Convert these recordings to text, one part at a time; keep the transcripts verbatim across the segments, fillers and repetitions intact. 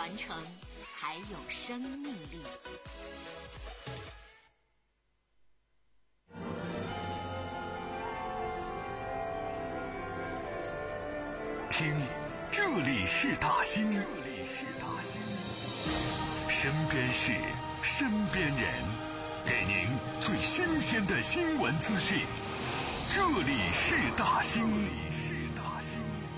传承才有生命力。 听，这里是大兴，这里是大兴，身边事，身边人，给您最新鲜的新闻资讯。这里是大兴，这里是大兴。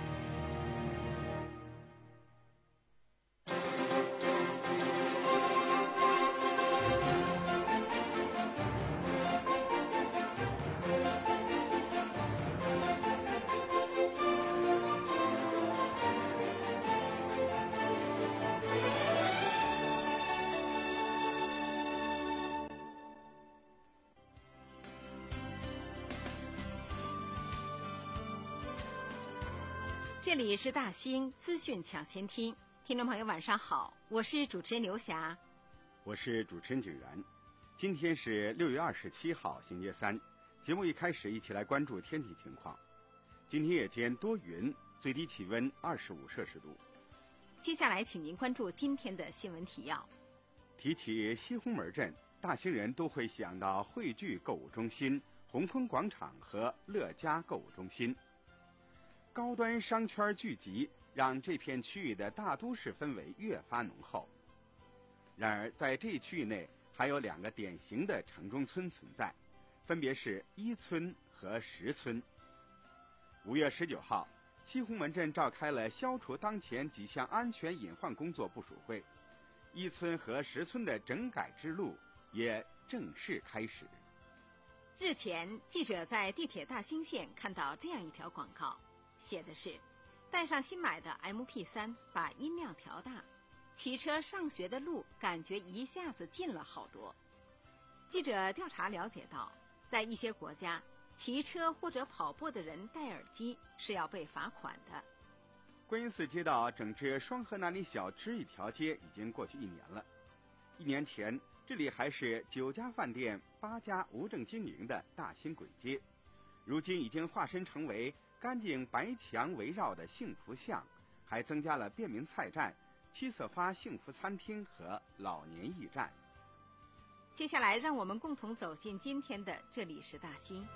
这里是大兴资讯抢先听，听众朋友晚上好，我是主持人刘霞， 我是主持人景然。今天是六月二十七号，星期三。节目一开始，一起来关注天气情况。今天夜间多云，最低气温二十五摄氏度。 接下来，请您关注今天的新闻提要。 提起西红门镇，大兴人都会想到汇聚购物中心、宏坤广场和乐嘉购物中心。高端商圈聚集，让这片区域的大都市氛围越发浓厚。然而，在这一区域内，还有两个典型的城中村存在，分别是一村和十村。五月十九号，西红门镇召开了消除当前几项安全隐患工作部署会，一村和十村的整改之路也正式开始。 日前，记者在地铁大兴线看到这样一条广告，写的是带上新买的 M P 三， 把音量调大，骑车上学的路感觉一下子近了好多。记者调查了解到，在一些国家，骑车或者跑步的人戴耳机是要被罚款的。 观音寺街道整治双河那里小吃一条街已经过去一年了。一年前，这里还是九家饭店八家无证经营的大兴簋街，如今已经化身成为干净白墙围绕的幸福巷，还增加了便民菜站、七色花幸福餐厅和老年驿站。 接下来，让我们共同走进今天的这里是大兴。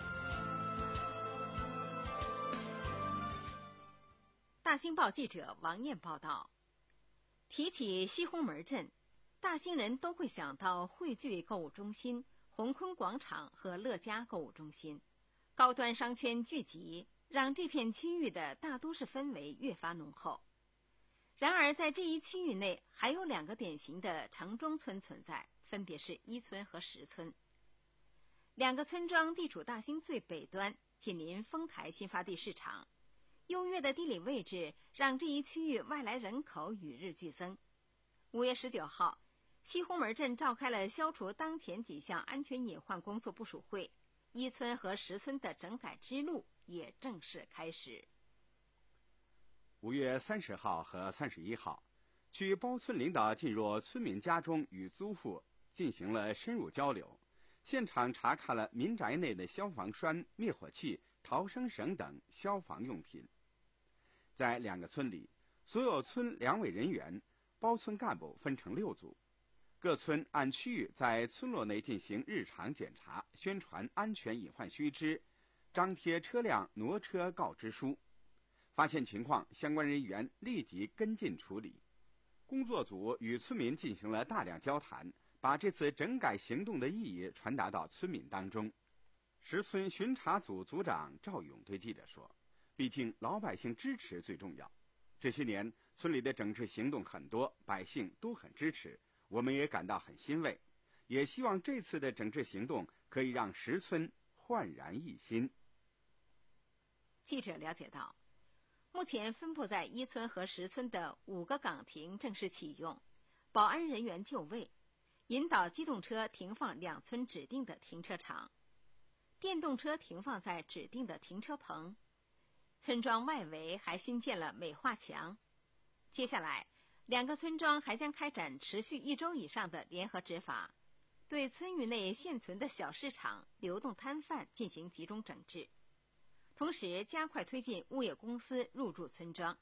大兴报记者王燕报道，提起西红门镇，大兴人都会想到汇聚购物中心、宏坤广场和乐嘉购物中心，高端商圈聚集，让这片区域的大都市氛围越发浓厚。然而，在这一区域内还有两个典型的城中村存在，分别是一村和十村。两个村庄地处大兴最北端，紧邻丰台新发地市场，优越的地理位置让这一区域外来人口与日俱增。五月十九号，西红门镇召开了消除当前几项安全隐患工作部署会，一村和十村的整改之路也正式开始。 五月三十号和三十一号，区包村领导进入村民家中与租户进行了深入交流，现场查看了民宅内的消防栓、灭火器、逃生绳等消防用品。在两个村里，所有村两委人员、包村干部分成六组，各村按区域在村落内进行日常检查，宣传安全隐患须知，张贴车辆挪车告知书。发现情况，相关人员立即跟进处理。工作组与村民进行了大量交谈，把这次整改行动的意义传达到村民当中。十村巡查组组长赵勇对记者说，毕竟老百姓支持最重要。这些年村里的整治行动很多，百姓都很支持，我们也感到很欣慰，也希望这次的整治行动可以让十村焕然一新。 记者了解到，目前分布在一村和十村的五个岗亭正式启用，保安人员就位，引导机动车停放两村指定的停车场，电动车停放在指定的停车棚。村庄外围还新建了美化墙。接下来，两个村庄还将开展持续一周以上的联合执法，对村域内现存的小市场、流动摊贩进行集中整治。同时加快推进物业公司入驻村庄，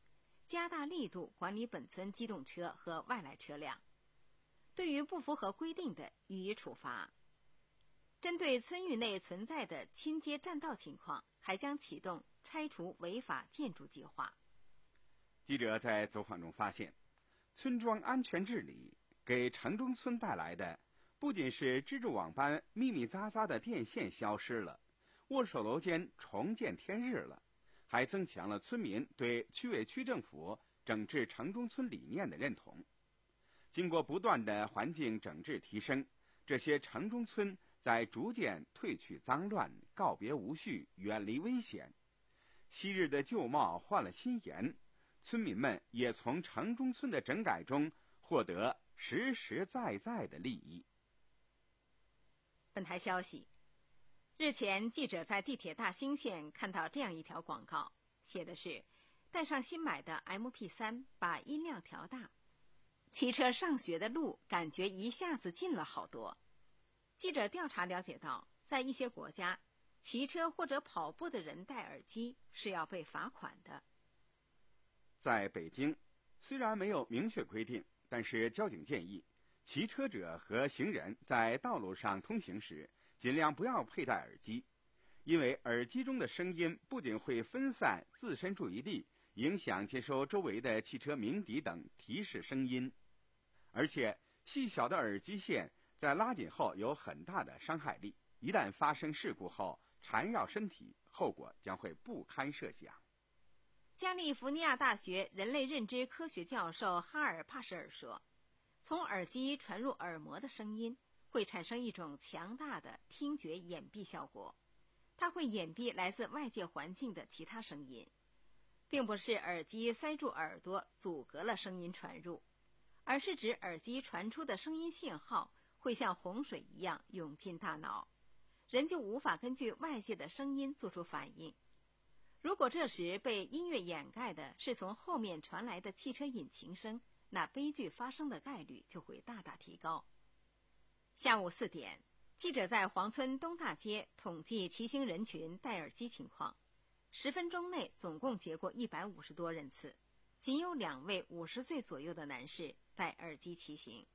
加大力度管理本村机动车和外来车辆，对于不符合规定的予以处罚。针对村域内存在的亲街占道情况，还将启动拆除违法建筑计划。 记者在走访中发现，村庄安全治理给城中村带来的不仅是蜘蛛网般密密匝匝的电线消失了，握手楼间重见天日了，还增强了村民对区委区政府整治城中村理念的认同。经过不断的环境整治提升，这些城中村在逐渐褪去脏乱，告别无序，远离危险。昔日的旧貌换了新颜，村民们也从城中村的整改中获得实实在在的利益。 本台消息，日前记者在地铁大兴线看到这样一条广告，写的是带上新买的 M P 三， 把音量调大，骑车上学的路感觉一下子近了好多。记者调查了解到，在一些国家，骑车或者跑步的人戴耳机是要被罚款的。 在北京，虽然没有明确规定，但是交警建议骑车者和行人在道路上通行时尽量不要佩戴耳机，因为耳机中的声音不仅会分散自身注意力，影响接收周围的汽车鸣笛等提示声音，而且细小的耳机线在拉紧后有很大的伤害力，一旦发生事故后缠绕身体，后果将会不堪设想。 加利福尼亚大学人类认知科学教授哈尔帕什尔说，从耳机传入耳膜的声音会产生一种强大的听觉掩蔽效果，它会掩蔽来自外界环境的其他声音，并不是耳机塞住耳朵阻隔了声音传入，而是指耳机传出的声音信号会像洪水一样涌进大脑，人就无法根据外界的声音做出反应。如果这时被音乐掩盖的是从后面传来的汽车引擎声，那悲剧发生的概率就会大大提高。下午四点，记者在黄村东大街统计骑行人群戴耳机情况，十分钟内总共截过一百五十多人次，仅有两位五十岁左右的男士戴耳机骑行。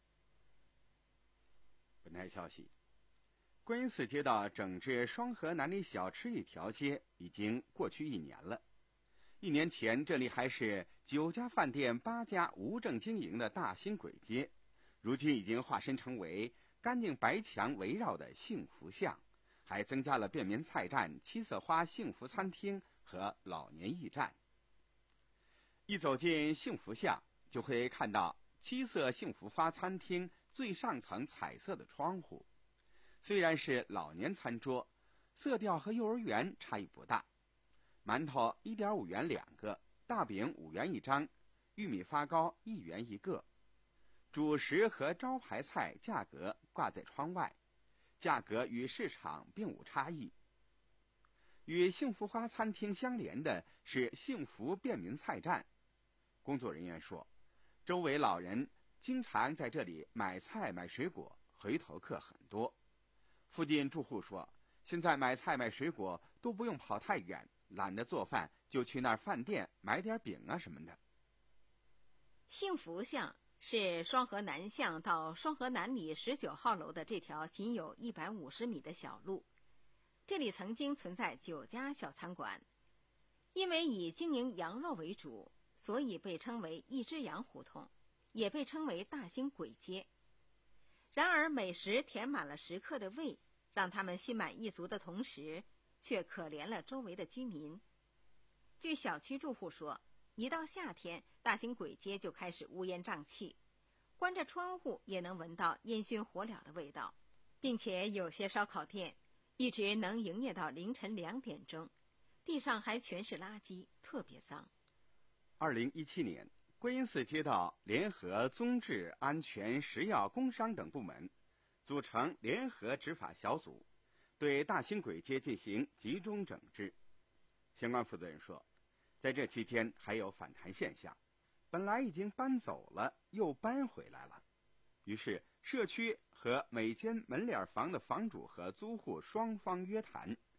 本台消息，观音寺街道整治双河南里小吃一条街已经过去一年了。一年前，这里还是九家饭店八家无证经营的大兴簋街，如今已经化身成为干净白墙围绕的幸福巷，还增加了便民菜站、七色花幸福餐厅和老年驿站。一走进幸福巷，就会看到七色幸福花餐厅最上层彩色的窗户。虽然是老年餐桌，色调和幼儿园差异不大。馒头一点五元两个，大饼五元一张，玉米发糕一元一个。主食和招牌菜价格挂在窗外，价格与市场并无差异。与幸福花餐厅相连的是幸福便民菜站。工作人员说，周围老人经常在这里买菜买水果，回头客很多。附近住户说，现在买菜买水果都不用跑太远，懒得做饭就去那儿饭店买点饼啊什么的。 幸福巷是双河南巷到双河南里十九号楼的这条仅有一百五十米的小路，这里曾经存在九家小餐馆，因为以经营羊肉为主，所以被称为一只羊胡同，也被称为大兴簋街。然而美食填满了食客的胃，让他们心满意足的同时，却可怜了周围的居民。据小区住户说，一到夏天，大兴簋街就开始乌烟瘴气，关着窗户也能闻到烟熏火燎的味道，并且有些烧烤店一直能营业到凌晨两点钟，地上还全是垃圾，特别脏。 二零一七年，观音寺街道联合宗治、安全、食药、工商等部门组成联合执法小组，对大兴簋街进行集中整治。相关负责人说，在这期间还有反弹现象，本来已经搬走了，又搬回来了。于是社区和每间门脸房的房主和租户双方约谈，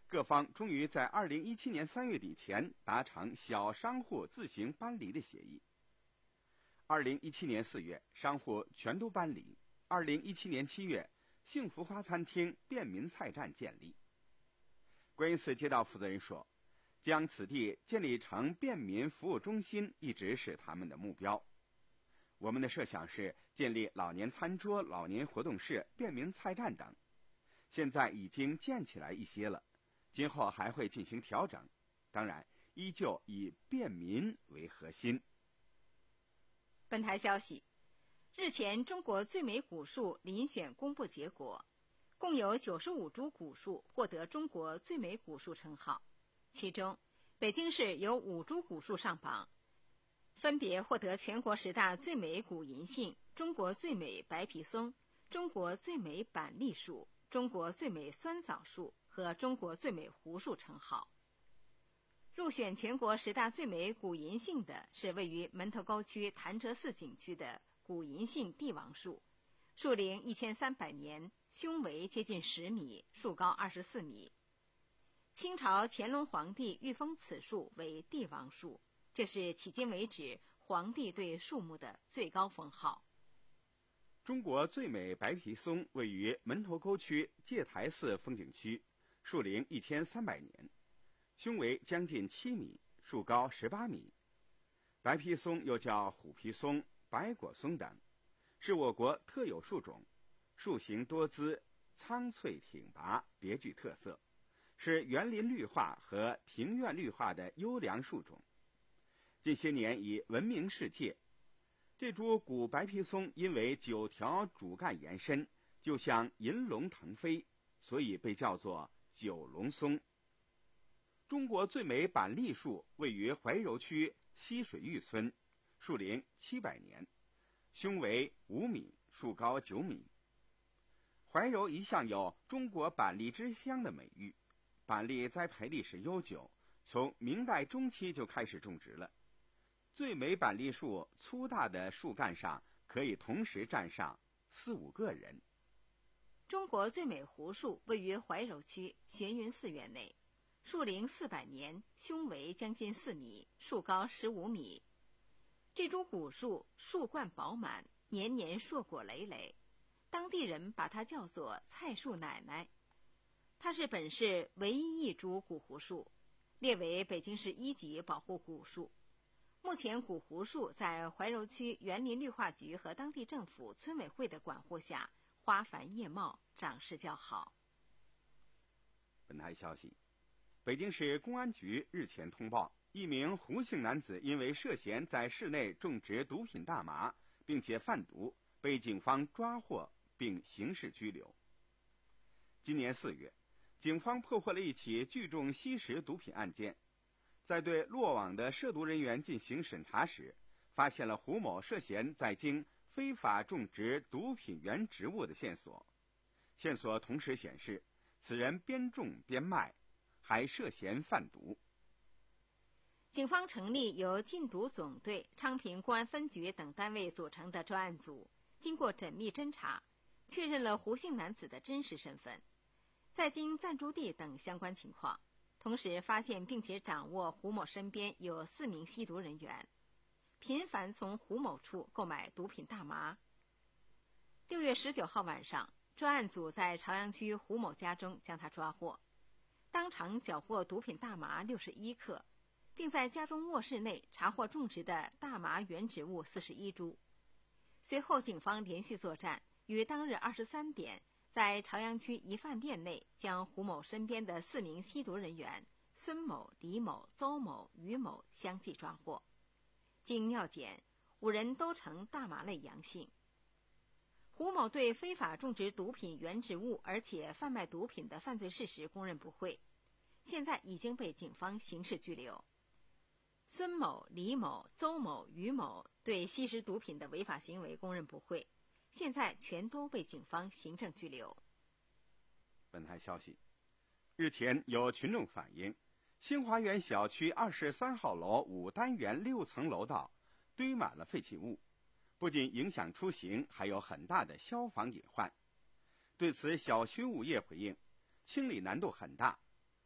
各方终于在二零一七年三月底前达成小商户自行搬离的协议。二零一七年四月，商户全都搬离。二零一七年七月，幸福花餐厅便民菜站建立。观音寺街道负责人说，将此地建立成便民服务中心一直是他们的目标。我们的设想是建立老年餐桌、老年活动室、便民菜站等，现在已经建起来一些了，今后还会进行调整，当然依旧以便民为核心。 本台消息，日前中国最美古树遴选公布结果，共有九十五株古树获得中国最美古树称号，其中北京市有五株古树上榜，分别获得全国十大最美古银杏、中国最美白皮松、中国最美板栗树、中国最美酸枣树和中国最美胡树称号。入选全国十大最美古银杏的是位于门头沟区潭柘寺景区的古银杏帝王树，树龄一千三百年，胸围接近十米，树高二十四米。清朝乾隆皇帝御封此树为帝王树，这是迄今为止皇帝对树木的最高封号。 中国最美白皮松位于门头沟区戒台寺风景区，树龄一千三百年，胸围将近七米，树高十八米。白皮松又叫虎皮松、白果松等，是我国特有树种，树形多姿，苍翠挺拔，别具特色，是园林绿化和庭院绿化的优良树种，近些年已闻名世界。这株古白皮松因为九条主干延伸，就像银龙腾飞，所以被叫做九龙松。中国最美板栗树位于怀柔区西水峪村，树龄七百年，胸围五米，树高九米。怀柔一向有中国板栗之乡的美誉，板栗栽培历史悠久，从明代中期就开始种植了。最美板栗树粗大的树干上可以同时站上四五个人。 中国最美胡树位于怀柔区玄云寺院内，树龄四百年，胸围将近四米，树高十五米。这株古树树冠饱满，年年硕果累累，当地人把它叫做菜树奶奶。它是本市唯一一株古胡树，列为北京市一级保护古树。目前古胡树在怀柔区园林绿化局和当地政府村委会的管护下，花繁叶茂，长势较好。 本台消息，北京市公安局日前通报，一名胡姓男子因为涉嫌在市内种植毒品大麻，并且贩毒，被警方抓获并刑事拘留。今年四月，警方破获了一起聚众吸食毒品案件，在对落网的涉毒人员进行审查时，发现了胡某涉嫌在京非法种植毒品原植物的线索。线索同时显示，此人边种边卖，还涉嫌贩毒。 警方成立由禁毒总队、昌平公安分局等单位组成的专案组，经过缜密侦查，确认了胡姓男子的真实身份、在京暂住地等相关情况，同时发现并且掌握胡某身边有四名吸毒人员，频繁从胡某处购买毒品大麻。六月十九号晚上，专案组在朝阳区胡某家中将他抓获，当场缴获毒品大麻六十一克，并在家中卧室内查获种植的大麻原植物四十一株。随后警方连续作战，于当日二十三点在朝阳区一饭店内将胡某身边的四名吸毒人员孙某、李某、邹某、于某相继抓获。经尿检，五人都呈大麻类阳性。胡某对非法种植毒品原植物而且贩卖毒品的犯罪事实供认不讳，现在已经被警方刑事拘留。孙某、李某、邹某、于某对吸食毒品的违法行为供认不讳，现在全都被警方行政拘留。 本台消息，日前有群众反映，新华园小区二十三号楼五单元六层楼道堆满了废弃物，不仅影响出行，还有很大的消防隐患。对此，小区物业回应，清理难度很大，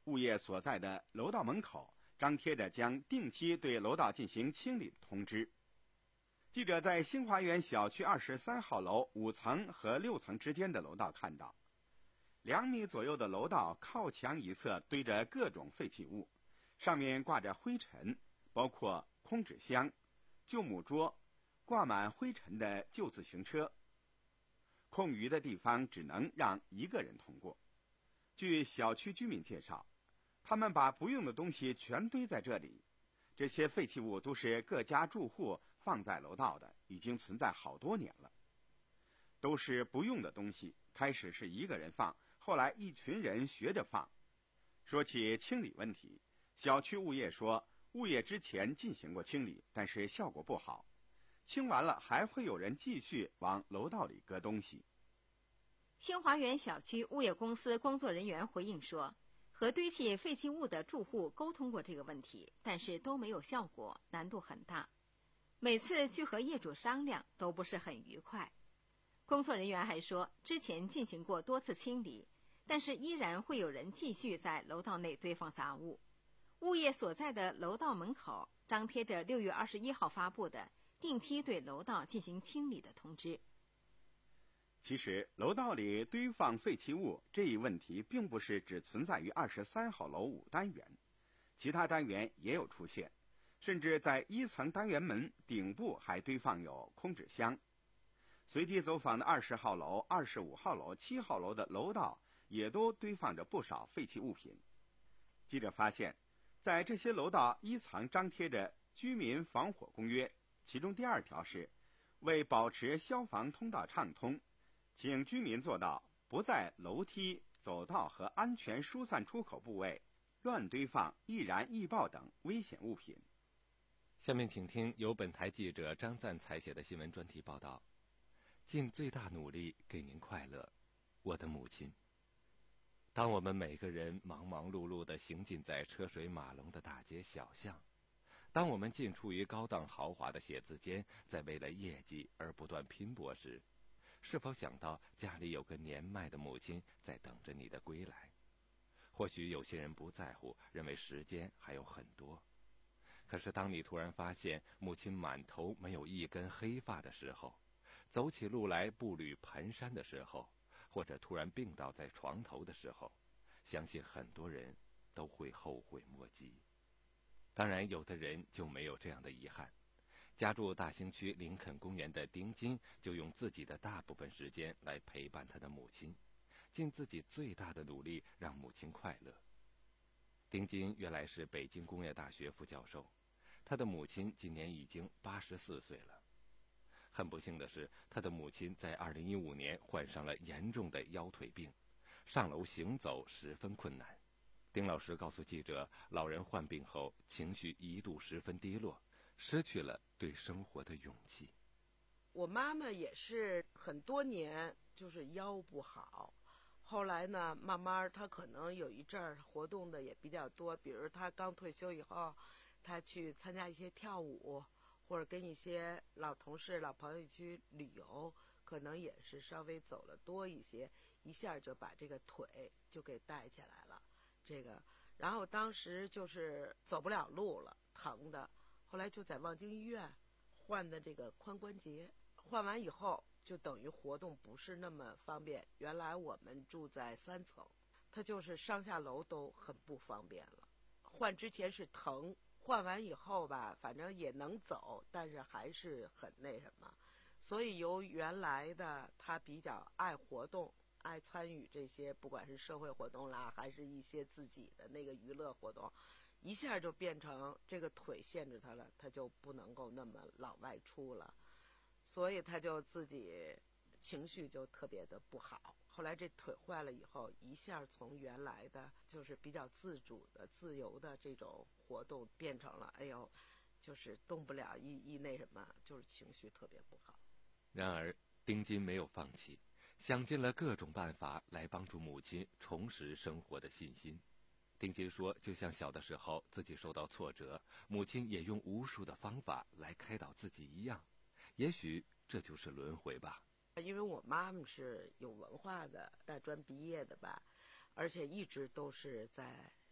物业所在的楼道门口张贴着将定期对楼道进行清理的通知。记者在新华园小区二十三号楼五层和六层之间的楼道看到，两米左右的楼道靠墙一侧堆着各种废弃物，上面挂着灰尘，包括空纸箱、旧木桌、挂满灰尘的旧自行车。空余的地方只能让一个人通过。据小区居民介绍，他们把不用的东西全堆在这里，这些废弃物都是各家住户放在楼道的，已经存在好多年了。都是不用的东西，开始是一个人放，后来一群人学着放。说起清理问题，小区物业说，物业之前进行过清理，但是效果不好，清完了还会有人继续往楼道里搁东西。 新华园小区物业公司工作人员回应说，和堆砌废弃物的住户沟通过这个问题，但是都没有效果，难度很大。每次去和业主商量都不是很愉快。工作人员还说，之前进行过多次清理，但是依然会有人继续在楼道内堆放杂物。物业所在的楼道门口张贴着六月二十一号发布的定期对楼道进行清理的通知。 其实，楼道里堆放废弃物这一问题并不是只存在于二十三号楼五单元，其他单元也有出现，甚至在一层单元门顶部还堆放有空纸箱。随机走访的二十号楼、二十五号楼、七号楼的楼道也都堆放着不少废弃物品。记者发现，在这些楼道一层张贴着居民防火公约，其中第二条是为保持消防通道畅通，请居民做到不在楼梯、走道和安全疏散出口部位乱堆放易燃易爆等危险物品。 下面请听由本台记者张赞采写的新闻专题报道。尽最大努力给您快乐，我的母亲。当我们每个人忙忙碌碌地行进在车水马龙的大街小巷，当我们进出于高档豪华的写字间，在为了业绩而不断拼搏时，是否想到家里有个年迈的母亲在等着你的归来？或许有些人不在乎，认为时间还有很多。可是当你突然发现母亲满头没有一根黑发的时候，走起路来步履蹒跚的时候，或者突然病倒在床头的时候，相信很多人都会后悔莫及。当然，有的人就没有这样的遗憾。家住大兴区林肯公园的丁金就用自己的大部分时间来陪伴他的母亲，尽自己最大的努力让母亲快乐。丁金原来是北京工业大学副教授，他的母亲今年已经八十四岁了。很不幸的是，他的母亲在二零一五年患上了严重的腰腿病，上楼行走十分困难。丁老师告诉记者，老人患病后情绪一度十分低落，失去了对生活的勇气。 我妈妈也是很多年就是腰不好，后来呢慢慢她可能有一阵儿活动的也比较多，比如她刚退休以后，她去参加一些跳舞，或者跟一些老同事老朋友去旅游，可能也是稍微走了多一些，一下就把这个腿就给带起来了。这个然后当时就是走不了路了，疼的，后来就在望京医院换的这个髋关节，换完以后就等于活动不是那么方便。原来我们住在三层，他就是上下楼都很不方便了。换之前是疼，换完以后吧，反正也能走，但是还是很那什么。所以由原来的他比较爱活动，爱参与这些不管是社会活动啦，还是一些自己的那个娱乐活动，一下就变成这个腿限制他了，他就不能够那么老外出了，所以他就自己情绪就特别的不好。后来这腿坏了以后，一下从原来的就是比较自主的自由的这种活动变成了哎呦就是动不了，一一那什么，就是情绪特别不好。 然而丁金没有放弃，想尽了各种办法来帮助母亲重拾生活的信心。丁金说，就像小的时候自己受到挫折，母亲也用无数的方法来开导自己一样，也许这就是轮回吧。 因为我妈妈是有文化的，大专毕业的吧，而且一直都是在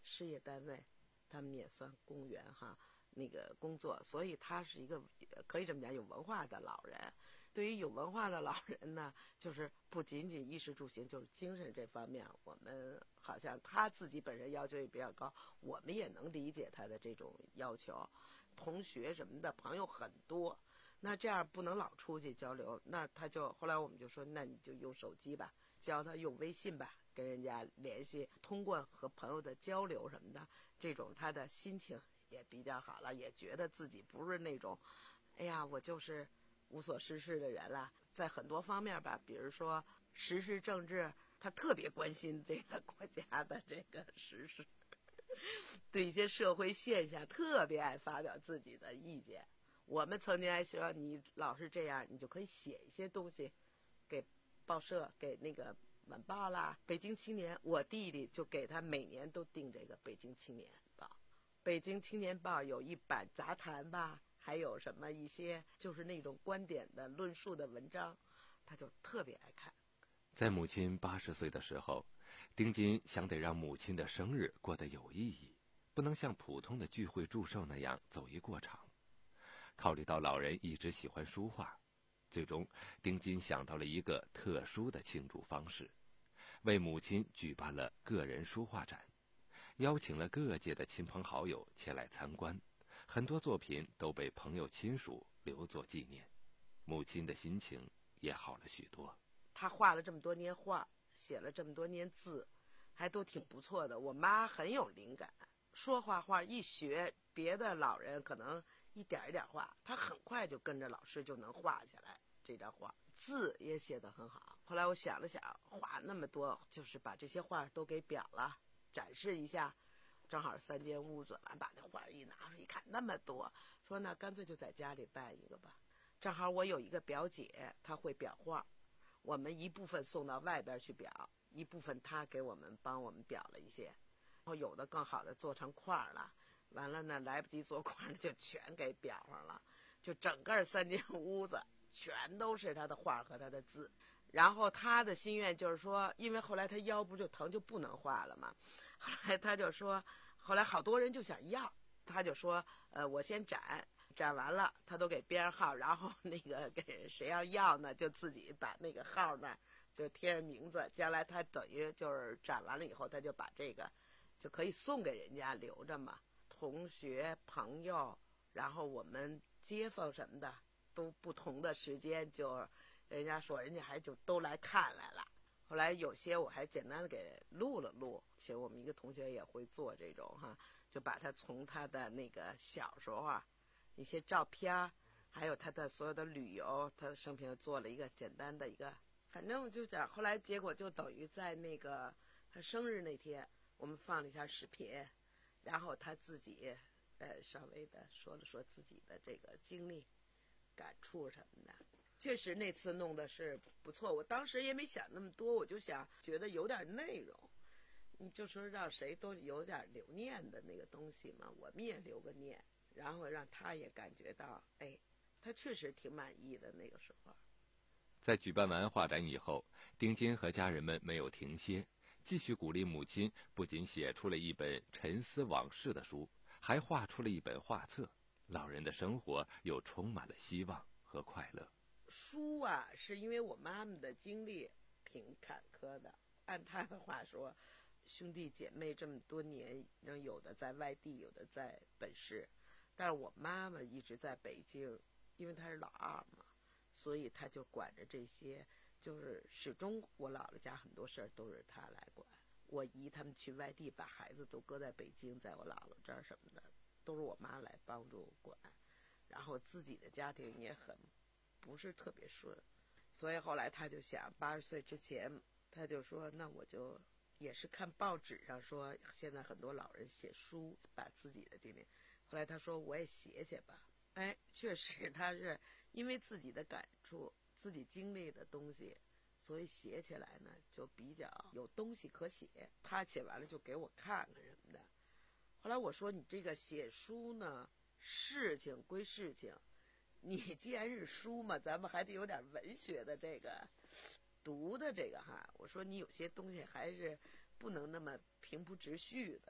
事业单位，他们也算公务员哈，那个工作，所以他是一个可以这么讲有文化的老人。对于有文化的老人呢，就是不仅仅衣食住行，就是精神这方面，我们好像他自己本身要求也比较高，我们也能理解他的这种要求。同学什么的朋友很多，那这样不能老出去交流，那他就后来我们就说，那你就用手机吧，教他用微信吧，跟人家联系，通过和朋友的交流什么的，这种他的心情也比较好了，也觉得自己不是那种，哎呀，我就是无所事事的人了。在很多方面吧，比如说时事政治，他特别关心这个国家的这个时事，对一些社会现象特别爱发表自己的意见。我们曾经还说，你老是这样，你就可以写一些东西给报社，给那个晚报啦，北京青年。我弟弟就给他每年都订这个北京青年报。北京青年报有一版杂谈吧，还有什么一些就是那种观点的论述的文章，他就特别爱看。 在母亲八十岁的时候，丁金想得让母亲的生日过得有意义，不能像普通的聚会祝寿那样走一过场。考虑到老人一直喜欢书画，最终丁金想到了一个特殊的庆祝方式，为母亲举办了个人书画展，邀请了各界的亲朋好友前来参观，很多作品都被朋友亲属留作纪念，母亲的心情也好了许多。 他画了这么多年画，写了这么多年字，还都挺不错的。我妈很有灵感，说画画一学，别的老人可能一点一点画，他很快就跟着老师就能画下来这张画，字也写得很好。后来我想了想，画那么多，就是把这些画都给裱了，展示一下。正好三间屋子，完把那画一拿出一看，那么多，说那干脆就在家里办一个吧。正好我有一个表姐，她会裱画，我们一部分送到外边去裱，一部分她给我们帮我们裱了一些，然后有的更好的做成块了，完了呢来不及做块了，就全给裱上了，就整个三间屋子全都是她的画和她的字。然后她的心愿就是说，因为后来她腰不就疼就不能画了嘛，后来她就说，后来好多人就想要，她就说呃我先展，展完了她都给编号，然后那个给谁要要呢，就自己把那个号那就贴上名字，将来她等于就是展完了以后，她就把这个就可以送给人家留着嘛，同学朋友，然后我们街坊什么的都不同的时间，就人家说人家还就都来看来了。后来有些我还简单的给录了录，请我们一个同学也会做这种哈，就把他从他的那个小时候啊一些照片，还有他的所有的旅游，他的生平做了一个简单的一个，反正我就讲，后来结果就等于在那个他生日那天，我们放了一下视频，然后他自己呃稍微的说了说自己的这个经历、感触什么的。确实那次弄的是不错，我当时也没想那么多，我就想觉得有点内容，你就说让谁都有点留念的那个东西嘛，我们也留个念，然后让他也感觉到，哎，他确实挺满意的那个时候。 在举办完画展以后，丁金和家人们没有停歇，继续鼓励母亲，不仅写出了一本沉思往事的书，还画出了一本画册，老人的生活又充满了希望和快乐。 书啊，是因为我妈妈的经历挺坎坷的，按她的话说，兄弟姐妹这么多年，有的在外地，有的在本市，但是我妈妈一直在北京，因为她是老二嘛，所以她就管着这些，就是始终我姥姥家很多事儿都是她来管。我姨他们去外地，把孩子都搁在北京，在我姥姥这儿什么的，都是我妈来帮助管，然后自己的家庭也很不是特别顺，所以后来他就想，八十岁之前，他就说，那我就也是看报纸上说，现在很多老人写书，把自己的经历。后来他说，我也写写吧。哎，确实他是因为自己的感触、自己经历的东西，所以写起来呢就比较有东西可写。他写完了就给我看看什么的。后来我说，你这个写书呢，事情归事情。你既然是书嘛，咱们还得有点文学的这个读的这个哈。我说你有些东西还是不能那么平铺直叙的哈，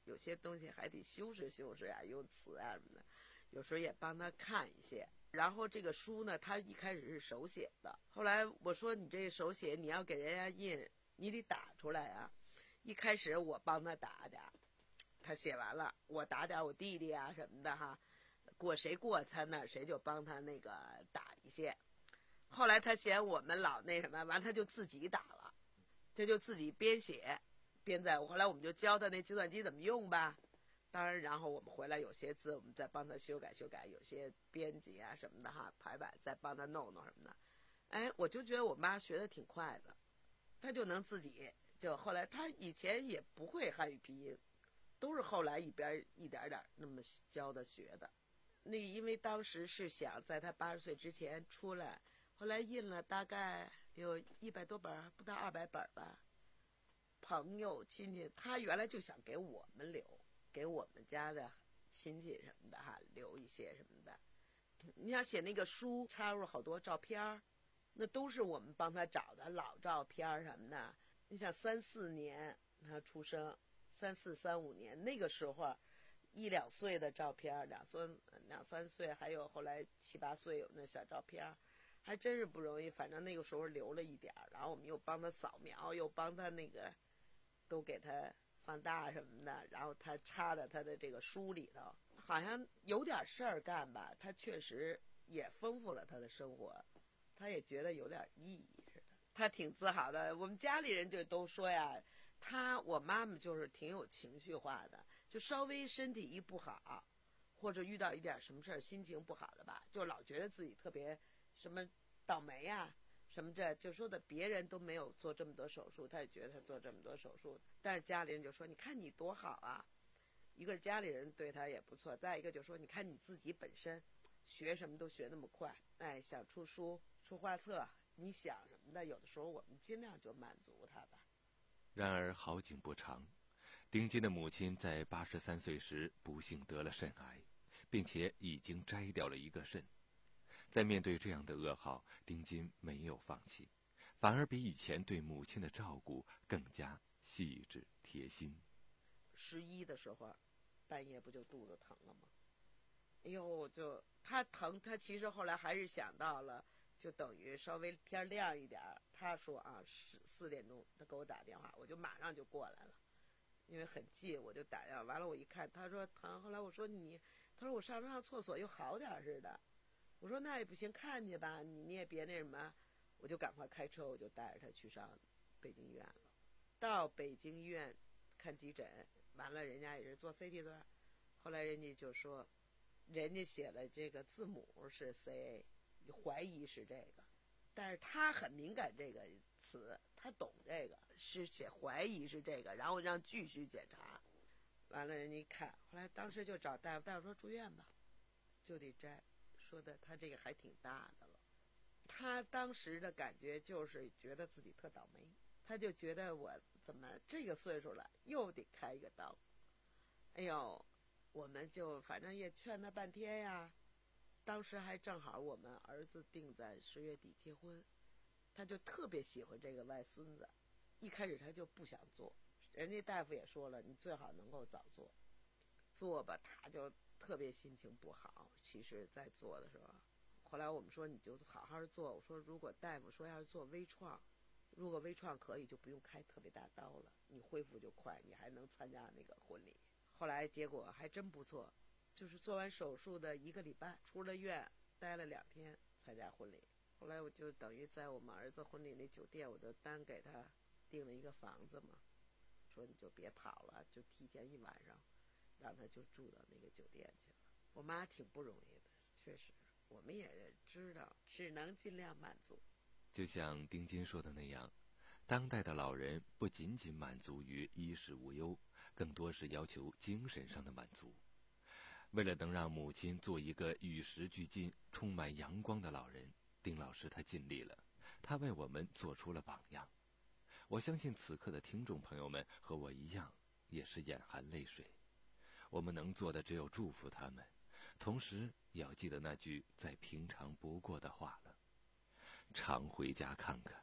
有些东西还得修饰修饰啊，用词啊什么的，有时候也帮他看一些。然后这个书呢，他一开始是手写的，后来我说你这手写你要给人家印，你得打出来啊。一开始我帮他打点，他写完了，我打点我弟弟啊什么的哈，过谁过他那儿谁就帮他那个打一些。后来他嫌我们老那什么，完他就自己打了，他就自己编写编在。后来我们就教他那计算机怎么用吧。当然，然后我们回来有些字我们再帮他修改修改，有些编辑啊什么的哈，排版再帮他弄弄什么的。哎，我就觉得我妈学的挺快的，她就能自己就后来她以前也不会汉语拼音，都是后来一边一点点那么教的学的。那因为当时是想在她八十岁之前出来，后来印了大概有一百多本，不到二百本吧。朋友亲戚，她原来就想给我们留。给我们家的亲戚什么的哈留一些什么的。你想写那个书插入好多照片，那都是我们帮他找的老照片什么的。你想三四年他出生，三四三五年那个时候一两岁的照片，两岁两三岁，还有后来七八岁有那小照片，还真是不容易。反正那个时候留了一点，然后我们又帮他扫描，又帮他那个都给他放大什么的，然后他插在他的这个书里头，好像有点事儿干吧，他确实也丰富了他的生活，他也觉得有点意义似的，他挺自豪的。我们家里人就都说呀，他我妈妈就是挺有情绪化的，就稍微身体一不好，或者遇到一点什么事儿，心情不好的吧，就老觉得自己特别什么倒霉呀、什么这就说的别人都没有做这么多手术，他也觉得他做这么多手术，但是家里人就说你看你多好啊，一个家里人对他也不错，再一个就说你看你自己本身学什么都学那么快，哎，想出书出画册，你想什么的，有的时候我们尽量就满足他吧。 然而好景不长，丁金的母亲在八十三岁时不幸得了肾癌，并且已经摘掉了一个肾。在面对这样的噩耗，丁金没有放弃，反而比以前对母亲的照顾更加细致贴心。 十一的时候，半夜不就肚子疼了吗？哎呦，就他疼，他其实后来还是想到了，就等于稍微天亮一点，他说啊，四四点钟他给我打电话，我就马上就过来了，因为很近，我就打电话。完了我一看，他说疼，后来我说你，他说我上上厕所又好点似的。我说那也不行，看去吧，你你也别那什么，我就赶快开车，我就带着他去上北京医院了。到北京医院看急诊，完了人家也是做 C T 的，后来人家就说，人家写了这个字母是 C A， 怀疑是这个，但是他很敏感这个词，他懂这个，是写怀疑是这个，然后让继续检查。完了人家一看，后来当时就找大夫，大夫说住院吧，就得摘。说的他这个还挺大的了，他当时的感觉就是觉得自己特倒霉，他就觉得我怎么这个岁数了又得开一个刀。哎呦，我们就反正也劝他半天呀。当时还正好我们儿子定在十月底结婚，他就特别喜欢这个外孙子，一开始他就不想做，人家大夫也说了，你最好能够早做，做吧他就特别心情不好。其实在做的时候，后来我们说你就好好做，我说如果大夫说要是做微创，如果微创可以就不用开特别大刀了，你恢复就快，你还能参加那个婚礼。后来结果还真不错，就是做完手术的一个礼拜出了院，待了两天参加婚礼。后来我就等于在我们儿子婚礼那酒店，我就单给他订了一个房子嘛，说你就别跑了，就提前一晚上让他就住到那个酒店去了。我妈挺不容易的，确实我们也知道只能尽量满足。 就像丁金说的那样，当代的老人不仅仅满足于衣食无忧，更多是要求精神上的满足。为了能让母亲做一个与时俱进、充满阳光的老人，丁老师他尽力了，他为我们做出了榜样。我相信此刻的听众朋友们和我一样，也是眼含泪水。我们能做的只有祝福他们，同时也要记得那句再平常不过的话了：常回家看看。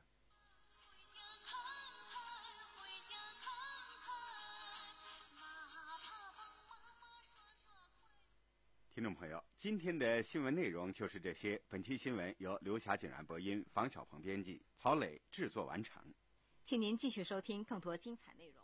回家看看，回家看看，哪怕听众朋友，今天的新闻内容就是这些。本期新闻由刘霞、景然播音，房小鹏编辑，曹磊制作完成。 请您继续收听更多精彩内容。